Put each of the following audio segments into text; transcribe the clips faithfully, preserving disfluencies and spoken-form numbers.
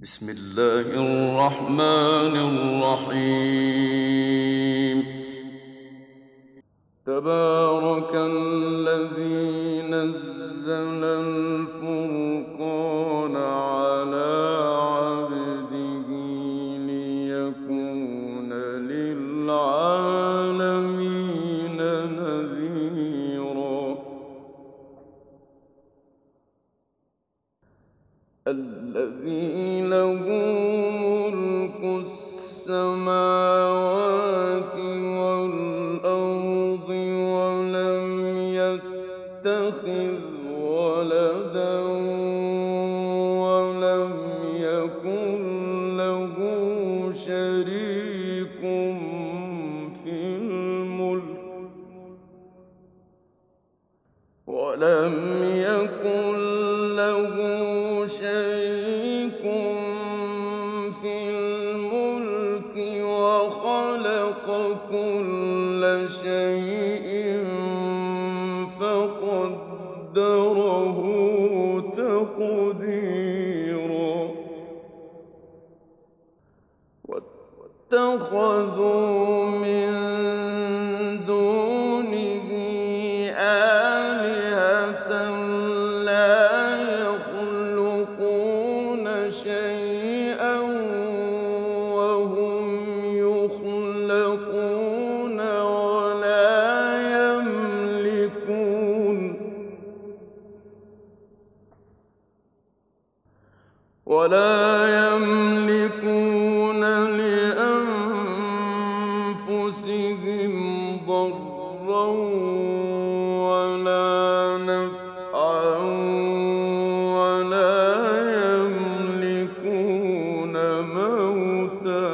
بسم الله الرحمن الرحيم. تبارك الذي نزل الفرقان على عبده ليكون للعالمين نذيرا. الذي له ملك السماوات والأرض ولم يتخذ ولدا ولم يكن له شريك في الملك ولم يكن له شريك في الملك وخلق كل شيء فقدره تقديرا. واتخذوا من دونه آلهة لا يخلقون شيئا وهم يخلقون ولا يملكون ولا يملكون لأنفسهم ضرا ولا نفعا ولا يملكون موتا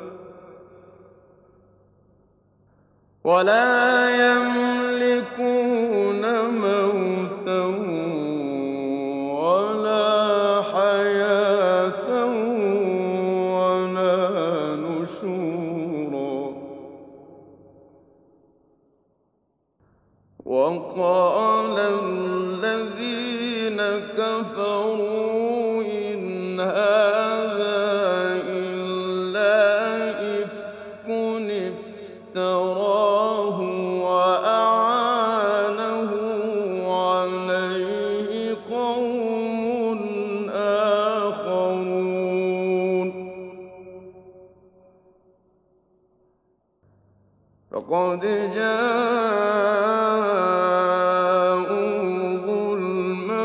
ولا يملكون موتا ولا حياة ولا نشورا. وقال الذين كفروا إن هذا إلا إفك افتراه وأعانه عليه قوم آخرون فقد جاءوا ظلما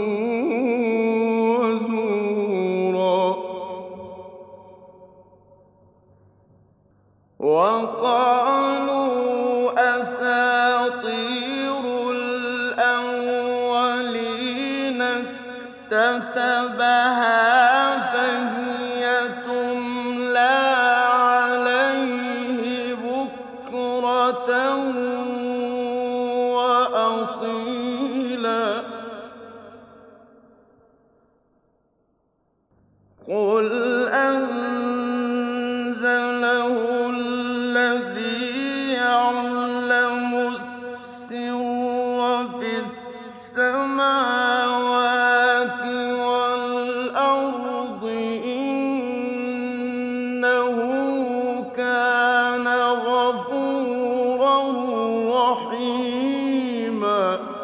وزورا. وقالوا أساطير الأولين اكتتبها فهي تملى عليه بكرة وأصيلا. قل أنزله الذي يعلم السر في السماوات والأرض إنه كان غفورا رحيما.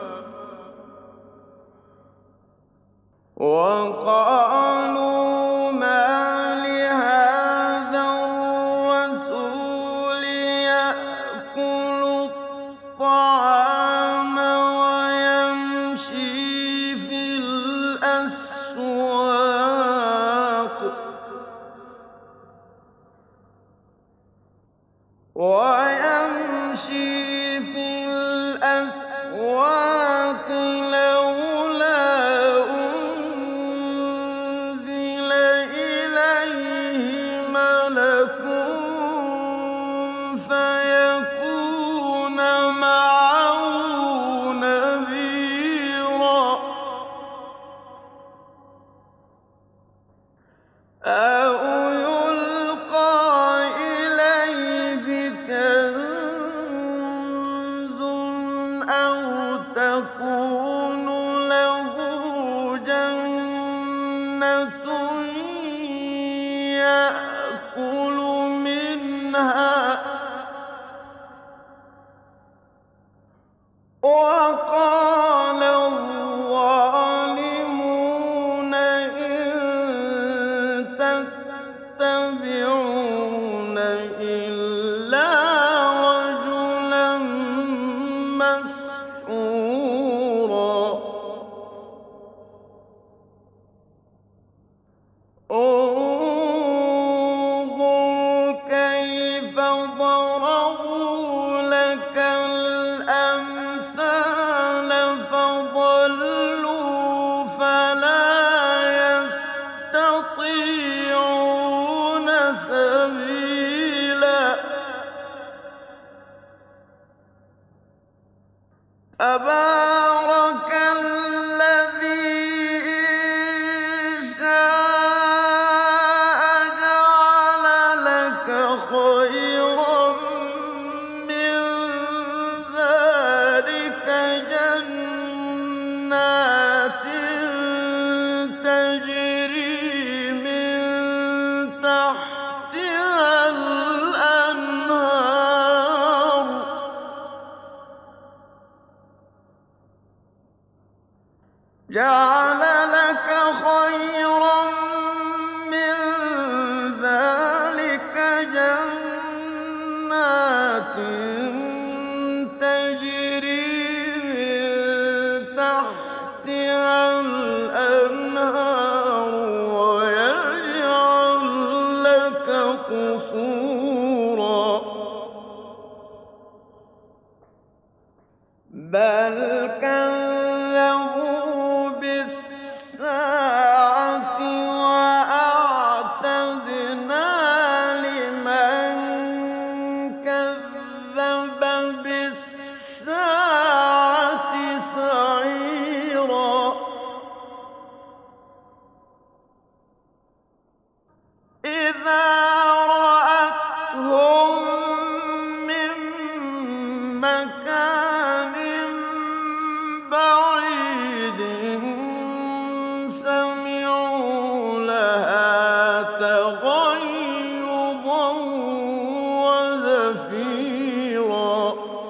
وقالوا ما لهذا الرسول يأكل الطعام ويمشي في الأسواق ويمشي في الأسواق لولا أنزل إليه ملك فيكون معه نذيرا. أو يلقى إليه كنز أو تكون له جنة يستطيعون سبيلا تبارك الذي إن شاء جعل لك خيرا من ذلك جنات تجري من تحتها الأنهار جعل لك خيرا من ذلك جنات تجري من تحتها الأنهار ويجعل لك قصورا بل كذبوا بالساعة وأعتدنا لمن كذب بالساعة سعيرا إذا رأتهم من مكان بعيد سمعوا لها تغيظا وزفيرا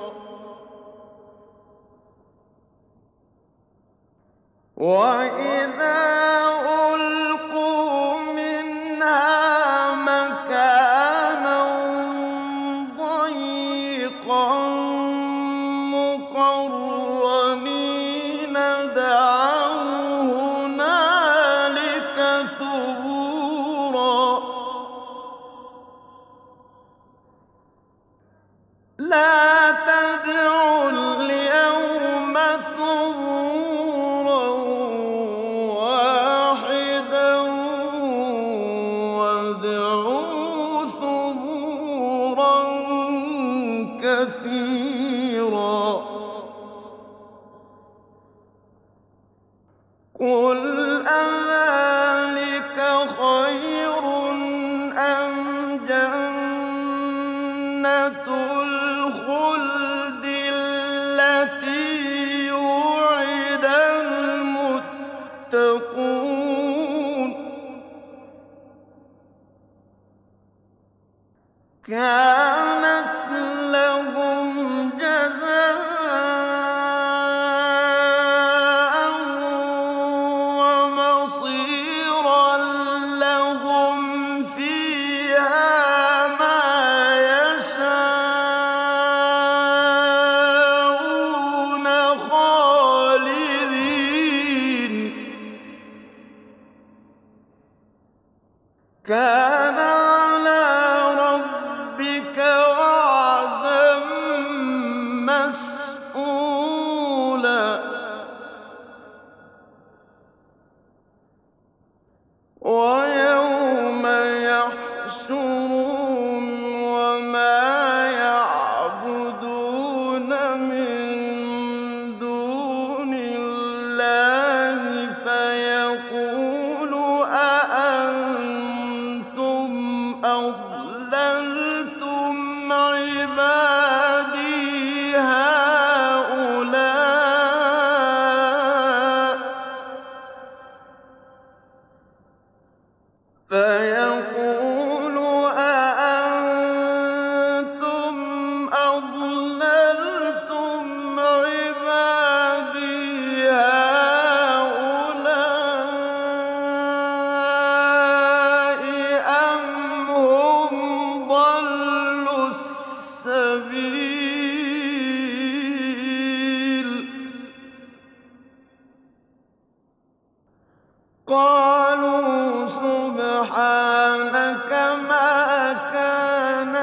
وإذا ألقوا منها مكانا ضيقا مقرنين دعوا هنالك ثبورا لا تدعوا اليوم ثبورا واحدا وادعوا ثبورا كثيرا قل أذلك خير أم جنة الخلد التي وعد المتقون كانت لهم جزاء ومصيرا لهم فيها ما يشاءون خالدين كان على ربك وعدا مسئولا ويوم يحشرهم وما يعبدون من دون الله فيقول أأنتم أضللتم عبادي هؤلاء فيقول أأنتم أضللتم عبادي هؤلاء أم هم ضلوا السبيل قالوا سبحانك ما كان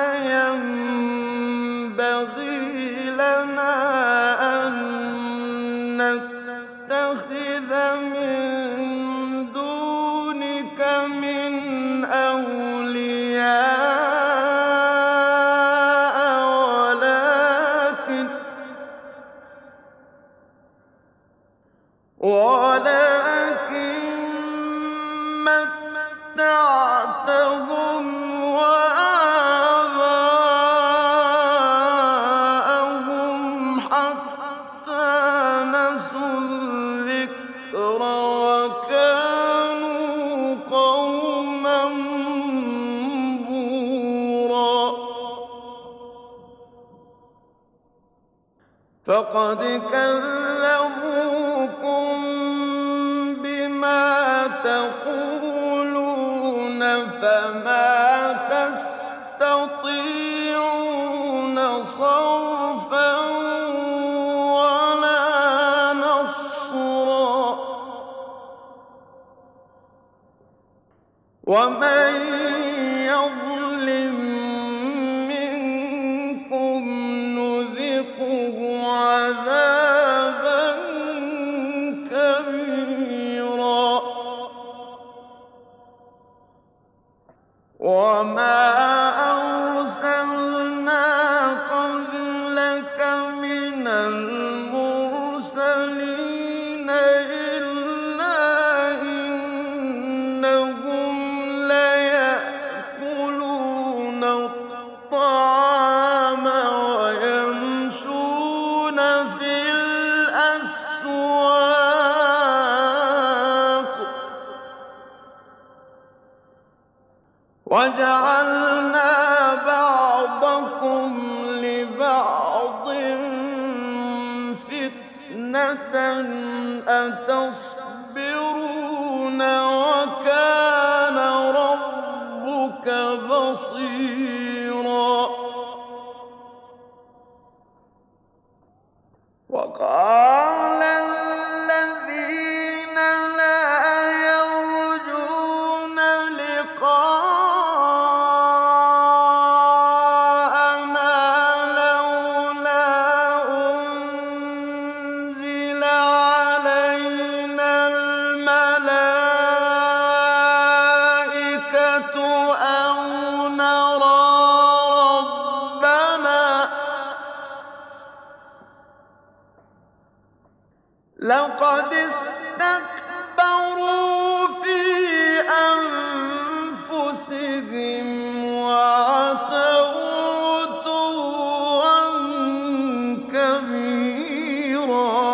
ينبغي لنا أن نتخذ من دونك من فقد كذبوكم بما تقولون فما تستطيعون صرفا ولا نصرا ومن يظلم منكم نذقه عذابا كبيرا وما أرسلنا قبلك من المرسلين إلا إنهم ليأكلون الطعام ويمشون في الأسواق وجعلنا بعضكم لبعض فتنة أتصبرون وكان ربك بصيرا وقال الذين لا يرجون لقاءنا لولا أنزل علينا الملائكة أو نرى ربنا لقد استكبروا في أنفسهم وعتوا عتوا كبيرا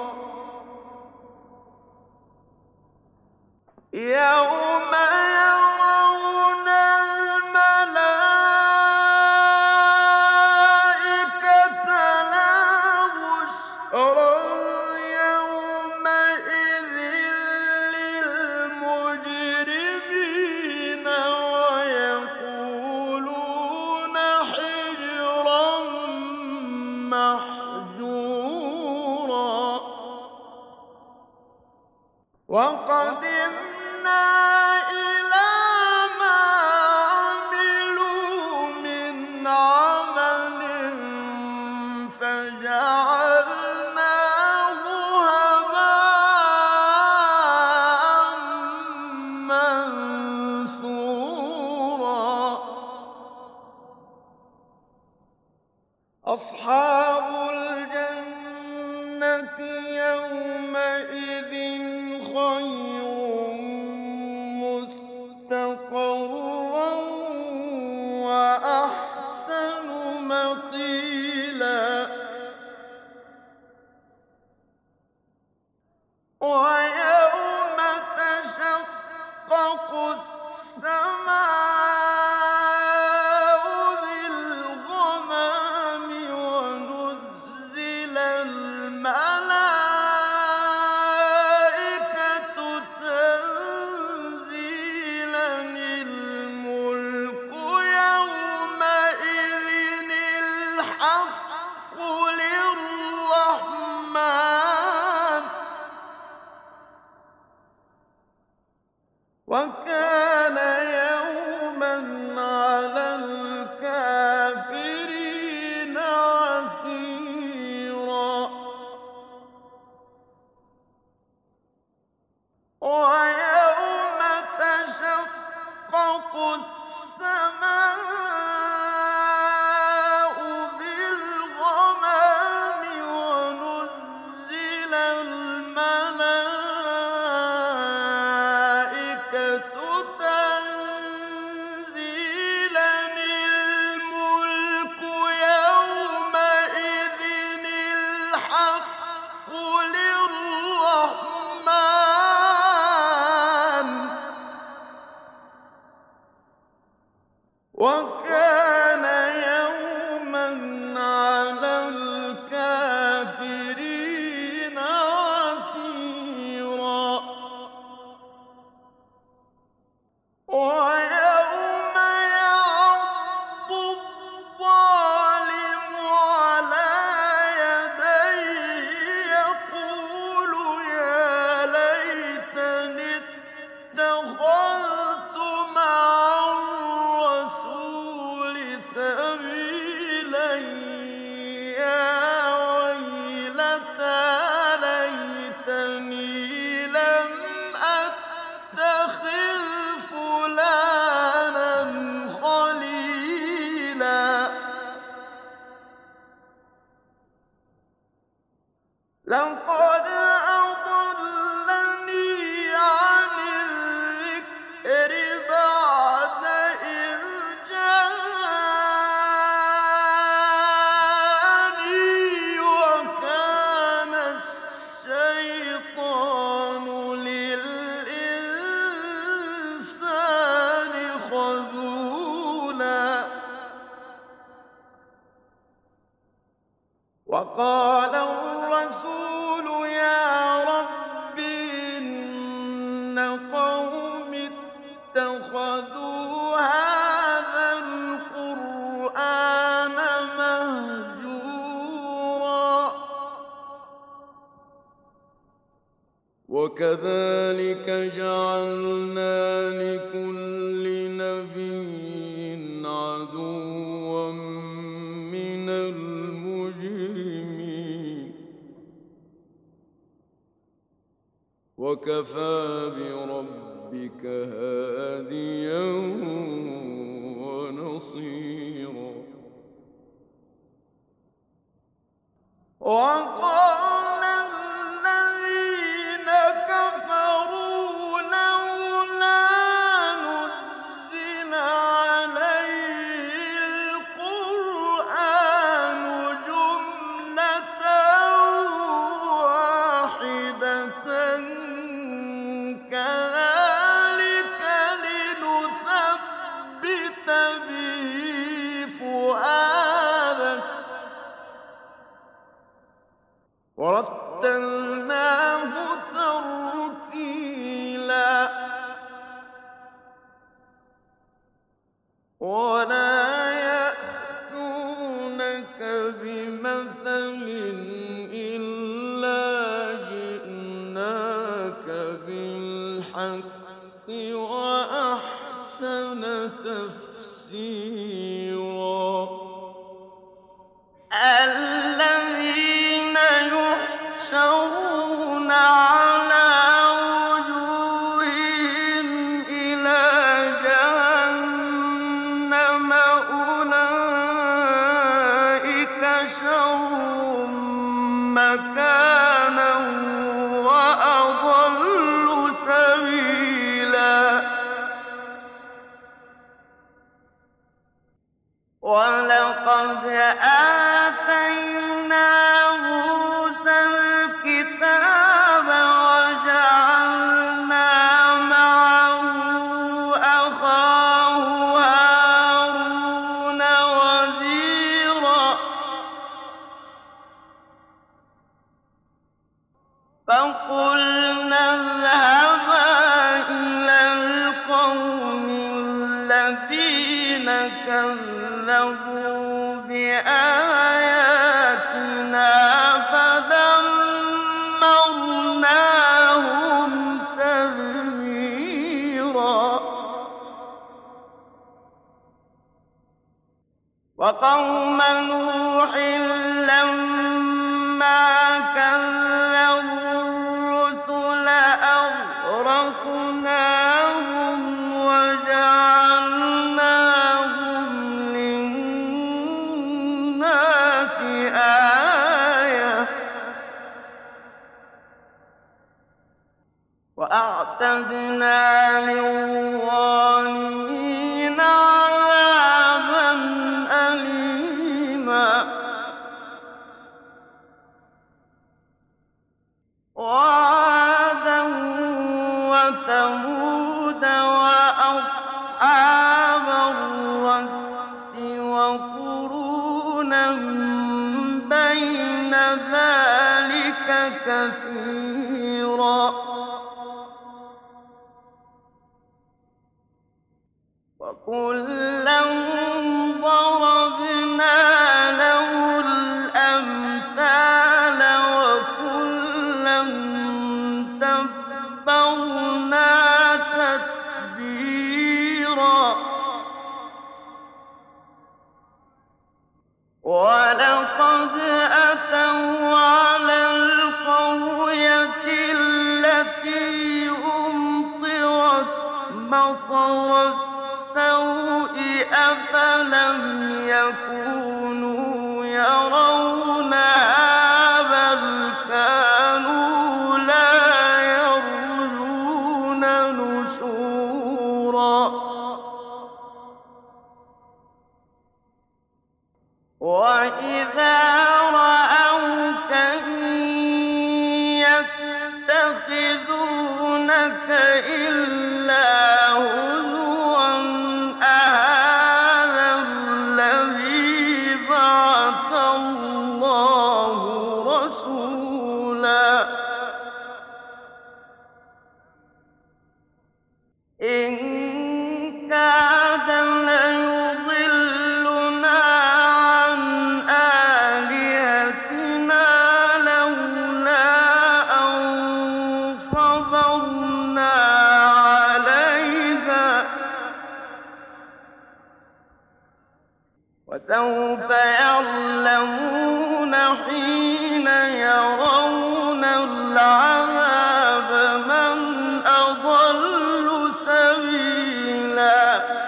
يوم يرون الملائكة لا بشرى يومئذ للمجرمين ويقولون حجرا محجورا وقدمنا إلى ما عملوا من عمل فجعلناه هباء منثورا أصحاب الجنة يومئذ خير مستقرا وأحسن مقيلا ويوم تشقق السماء بالغمام ونزل الملائكة تنزيلا الملك يومئذ الحق للرحمن وكان يوما على الكافرين عسيرا ويوم تشقق السماء بالغمام ونزل الملائكة تنزيلا الملك يومئذ الحق للرحمن وكان يوما على الكافرين وقال الرسول يا رب إن قومي اتخذوا هذا القرآن مهجورا وكذلك جعلنا لكل نبي عدوا من المجرمين وكفى بربك هاديا ونصيرا وقال الذين كفروا لولا نزل عليه القرآن جملة واحدة كذلك لنثبت به فؤادك ورتلناه ترتيلا ولا يأتونك بمثل إلا جئناك بالحق وأحسن تفسيرا الذين يحشرون على وجوههم إلى جهنم أولئك شر مكانا وأضل سبيلا ولقد آتينا موسى الكتاب وجعلنا معه أخاه هارون وزيرا فقلنا اذهبا إلى القوم الذين كذبوا بآياتنا فدمرناهم تدميرا وقوم نوح لما كذبوا الرسل أغرقناهم وجعلناهم للناس آية وأعتدنا للظالمين عذابا أليما وعادا وثمود وأصحاب الرس وقرونا بين ذلك كثيرا وكلا ضربنا له الأمثال وكلا تبرنا تتبيرا ولقد أتوا على القرية التي أمطرت مطر السوء أفلم يكونوا يرونها بل كانوا لا يرجون نشورا وإذا رأوك يتخذونك إلا هزوا أهذا الذي بعث الله كَادَ لَيُضِلُّنَا عَنْ آلِهَتِنَا لَوْلَا أَن صَبَرْنَا عَلَيْهَا ۚ وَسَوْفَ يَعْلَمُونَ حِينَ يَرَوْنَ الْعَذَابَ مَنْ أَضَلُّ سَبِيلًا.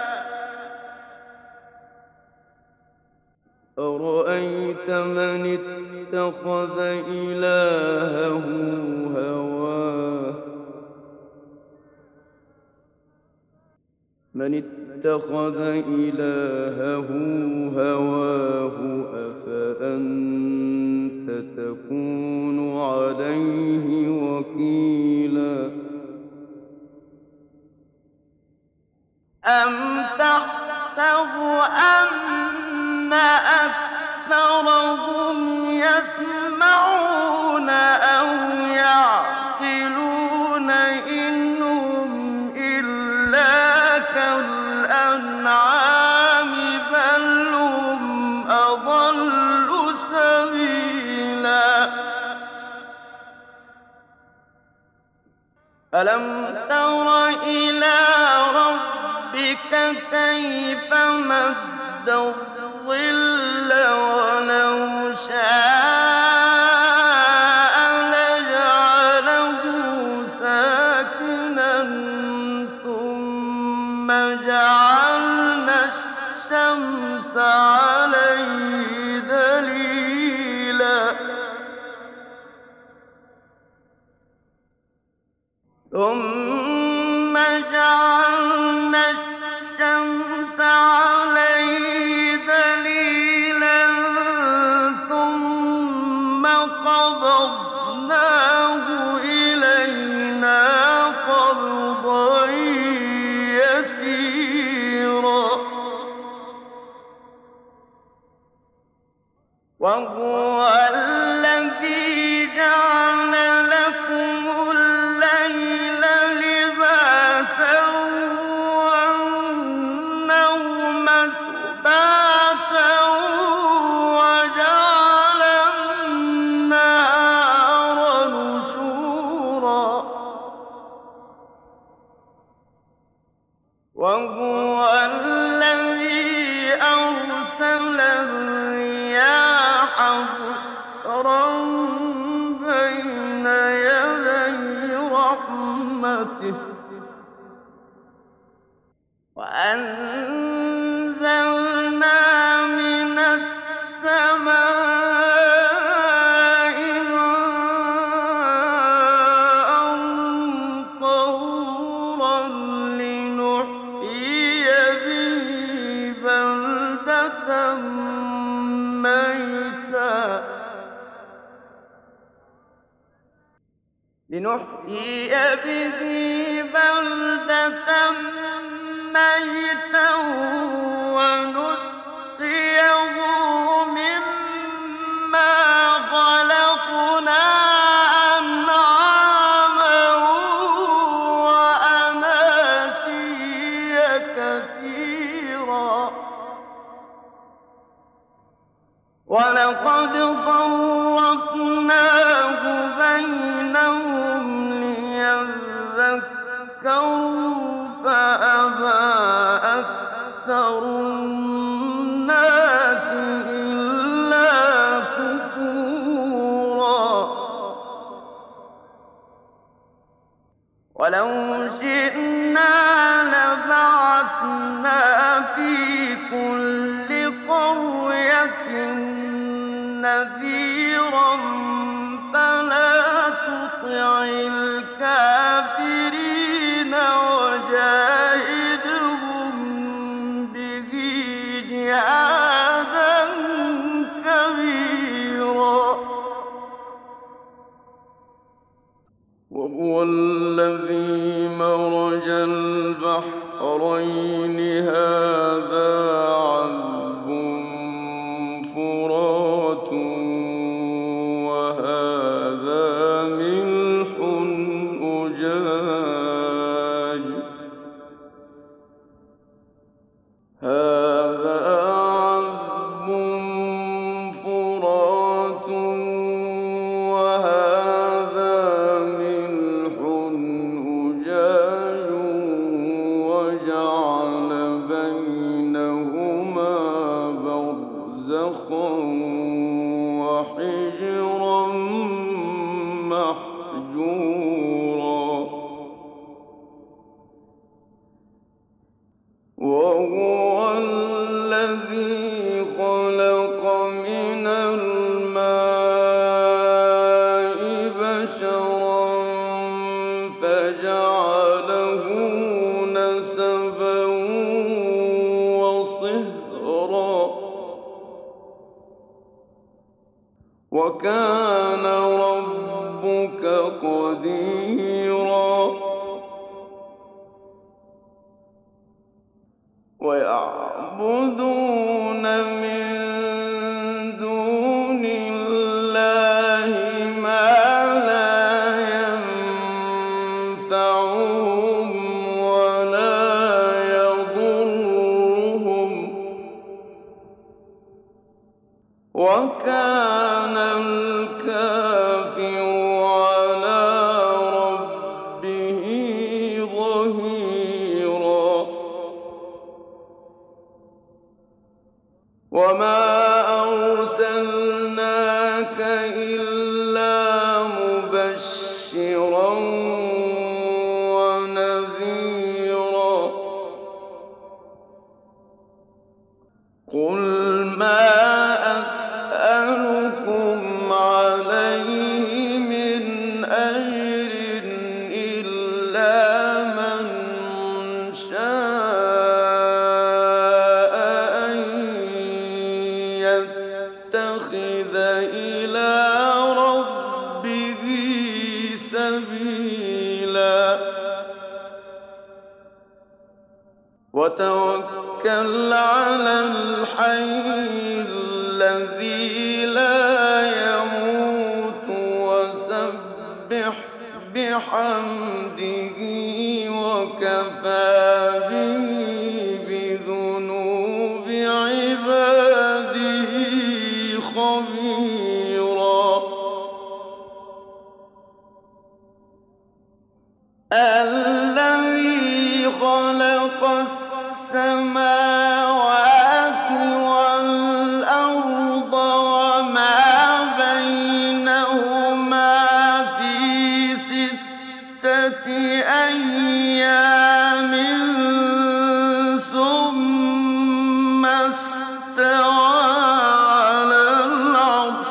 أَرَأَيْتَ مَنِ اتَّخَذَ إِلَٰهَهُ هَوَاهُ مَنِ اتَّخَذَ إِلَٰهَهُ هَوَاهُ أَفَأَنتَ تَكُونُ عَلَيْهِ وَكِيلًا أَمْ تَحْسَبُ أَنَّ أَكْثَرَهُمْ يَسْمَعُونَ أَوْ يَعْقِلُونَ إِنْ هُمْ إِلَّا كَالْأَنْعَامِ بَلْ هُمْ أَضَلُّ سَبِيلًا. أَلَمْ تَرَ إِلَىٰ رَبِّكَ كَيْفَ مَدَّ الظِّلَّ وَلَوْ شَاءَ لَجَعَلَهُ سَاكِنًا ثُمَّ جَعَلْنَا الشَّمْسَ عَلَيْهِ دَلِيلًا ثُمَّ جَعَلْنَا الشَّمْسَ عَلَيْهِ دَلِيلًا ثُمَّ قَبَضْنَاهُ إِلَيْنَا قَبْضًا يَسِيرًا وَهُوَ الَّذِي جَعَلَ لَكُمُ اللَّيْلَ لِبَاسًا وَالنَّوْمَ سُبَاتًا وَجَعَلَ النَّهَارَ نُشُورًا وَهُوَ الَّذِي أَرْسَلَ الرِّيَاحَ بُشْرًا بَيْنَ يَدَيْ رَحْمَتِهِ وَأَنزَلْنَا مِنَ السَّمَاءِ مَاءً طَهُورًا لِّنُحْيِيَ بِهِ بَلْدَةً مَّيْتًا لِنُحْيِيَ بِهِ بَلْدَةً مَّيْتًا وَنُسْقِيَهُ مِمَّا خَلَقْنَا أَنْعَامًا وَأَنَاسِيَّ كَثِيرًا وَلَقَدْ صَرَّفْنَاهُ بَيْنَهُمْ لِيَذَّكَّرُوا فَأَبَىٰ أَكْثَرُ النَّاسِ إِلَّا كُفُورًا وَلَوْ شِئْنَا لَبَعَثْنَا فِي كُلِّ قَرْيَةٍ نَّذِيرًا فَلَا تُطِعِ الْكَافِرِينَ وَجَاهِدْهُم بِهِ جِهَادًا كَبِيرًا. وَهُوَ الَّذِي مَرَجَ الْبَحْرَيْنِ هَٰذَا عَذْبٌ فُرَاتٌ وَهَٰذَا مِلْحٌ أُجَاجٌ هَٰذَا عَذْبٌ فُرَاتٌ وَهَٰذَا مِلْحٌ أُجَاجٌ وَجَعَلَ بَيْنَهُمَا بَرْزَخًا وَحِجْرًا مَّحْجُورًا. وَهُوَ الَّذِي خَلَقَ مِنَ الْمَاءِ بَشَرًا فَجَعَلَهُ نَسَبًا وَصِهْرًا ۗ وَكَانَ رَبُّكَ قَدِيرًا. وَيَعْبُدُونَ مِن دُونِ اللَّهِ مَا لَا يَنفَعُهُمْ وَلَا يَضُرُّهُمْ ۗ وَكَانَ الْكَافِرُ عَلَىٰ رَبِّهِ ظَهِيرًا. وَمَا أَرْسَلْنَاكَ إِلَّا مُبَشِّرًا وَنَذِيرًا. قُلْ مَا أَسْأَلُكُمْ عَلَيْهِ مِنْ أَجْرٍ إِلَّا مَن شَاءَ أَن يَتَّخِذَ إِلَىٰ رَبِّهِ سَبِيلًا. وَتَوَكَّلْ عَلَى الْحَيِّ الَّذِي لَا يَمُوتُ وَسَبِّحْ بِحَمْدِهِ وَكَفَىٰ بِهِ بِذُنُوبِ عِبَادِهِ خَبِيرًا. الَّذِي خَلَقَ السَّمَاوَاتِ وَالْأَرْضَ وَمَا بَيْنَهُمَا فِي سِتَّةِ أَيَّامٍ ثُمَّ اسْتَوَىٰ عَلَى الْعَرْشِ.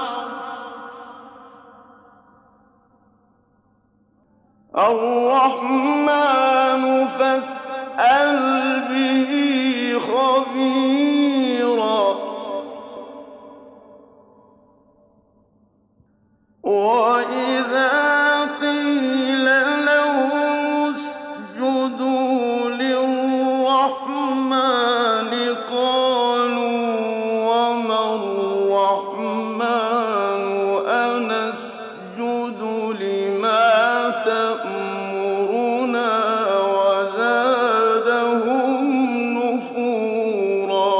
الرَّحْمَٰنُ فَاسْأَلْ بِهِ خَبِيرًا. وَإِذَا قِيلَ لَهُمُ اسْجُدُوا لِلرَّحْمَٰنِ قَالُوا وَمَا الرَّحْمَٰنُ أَنَسْجُدُ لِمَا تَأْمُرُنَا وَزَادَهُمْ نُفُورًا.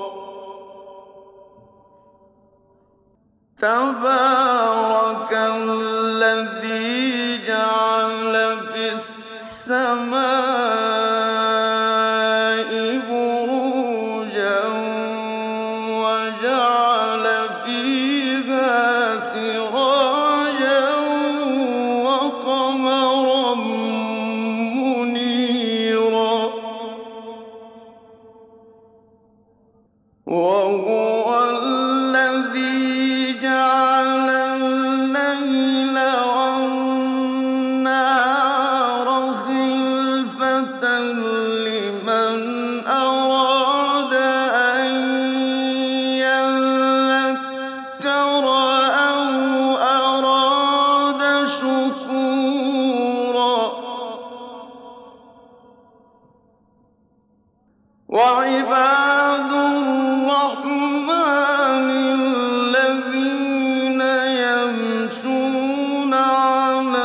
تَبَارَكَ الَّذِي جَعَلَ فِي السَّمَاءِ بُرُوجًا وَجَعَلَ فِيهَا سِرَاجًا وَقَمَرًا مُّنِيرًا. وَهُوَ الَّذِي جَعَلَ اللَّيْلَ وَالنَّهَارَ خِلْفَةً لِّمَنْ أَرَادَ أَن يَذَّكَّرَ أَوْ أَرَادَ شُكُورًا. وَعِبَادُ الرَّحْمَٰنِ الَّذِينَ يَمْشُونَ عَلَى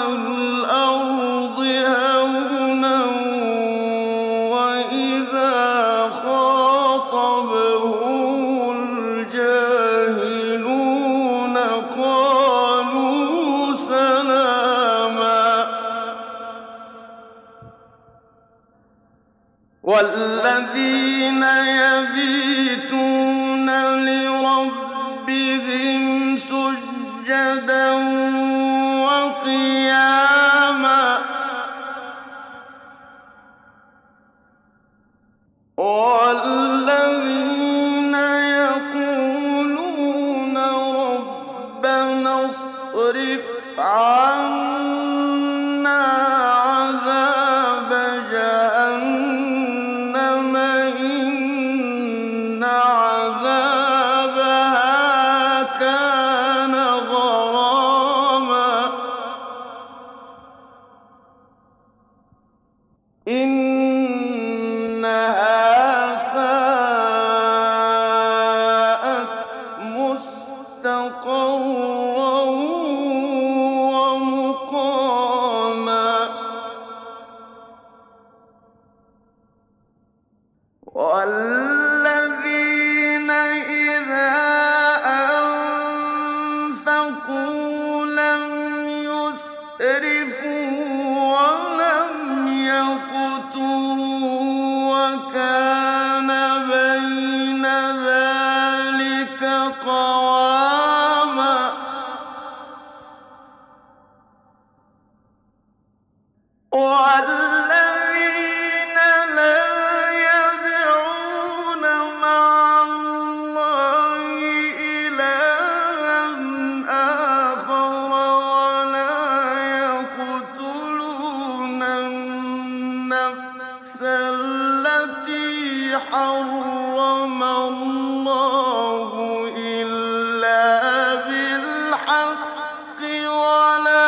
الْأَرْضِ هَوْنًا وَإِذَا خَاطَبَهُمُ وَالَّذِينَ يَبِيتُونَ لِرَبِّهِمْ سُجَّدًا وَقِيَامًا وَالَّذِينَ يَقُولُونَ رَبَّنَا اصْرِفْ عَنَّا عَذَابَ جَهَنَّمَ إِنَّ عَذَابَهَا كَانَ غَرَامًا إِنَّهَا سَاءَتْ مُسْتَقَرًّا وَمُقَامًا وَالَّذِينَ إِذَا أَنفَقُوا لَمْ يُسْرِفُوا وَلَمْ يَقْتُرُوا وَكَانَ بَيْنَ ذَٰلِكَ قَوَامًا وَالَّذِينَ لَا يَدْعُونَ مَعَ اللَّهِ إِلَٰهًا آخَرَ وَلَا يَقْتُلُونَ النَّفْسَ الَّتِي حَرَّمَ اللَّهُ إِلَّا بِالْحَقِّ وَلَا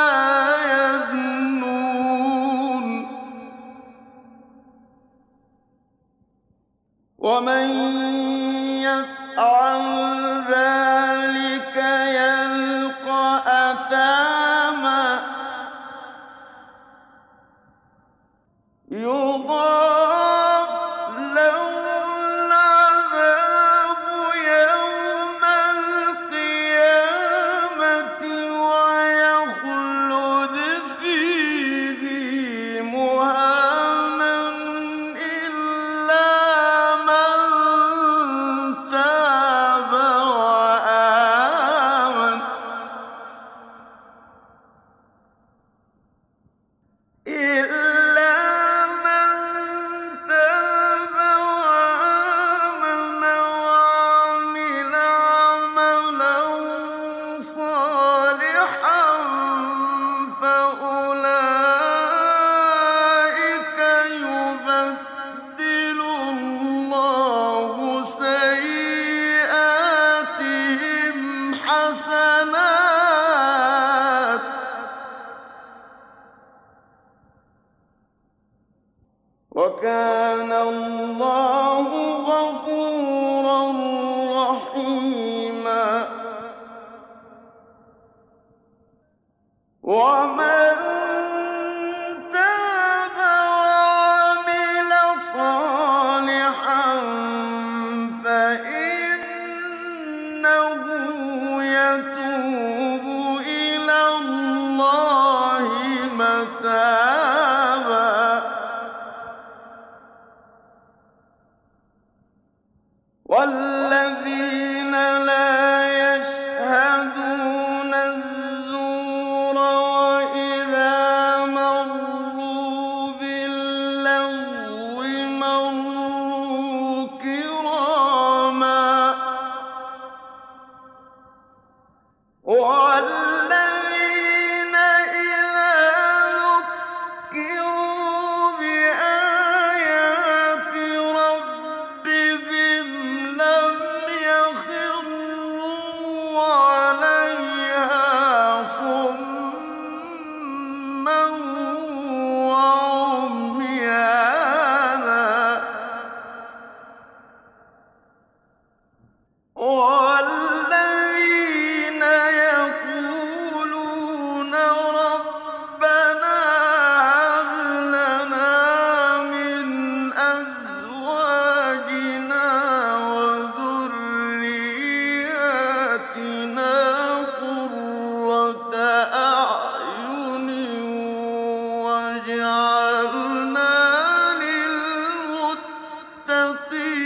يَزْنُونَ ۚ وَمَن يَفْعَلْ ذَٰلِكَ يَلْقَ أَثَامًا يُضَاعَفْ لَهُ الْعَذَابُ يَوْمَ الْقِيَامَةِ وَيَخْلُدْ فِيهِ مُهَانًا إِلَّا مَن تَابَ وَآمَنَ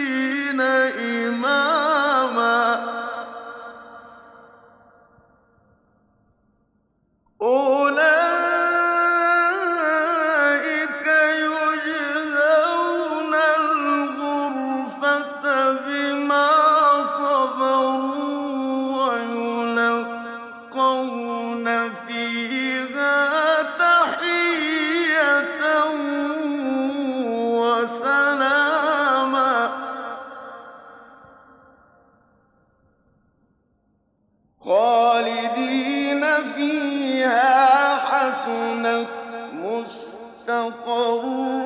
إماما أولئك يجزون الغرفة بما صبروا ويلقون فيها تحية وسلاما خالدين فيها حسنت مستقرا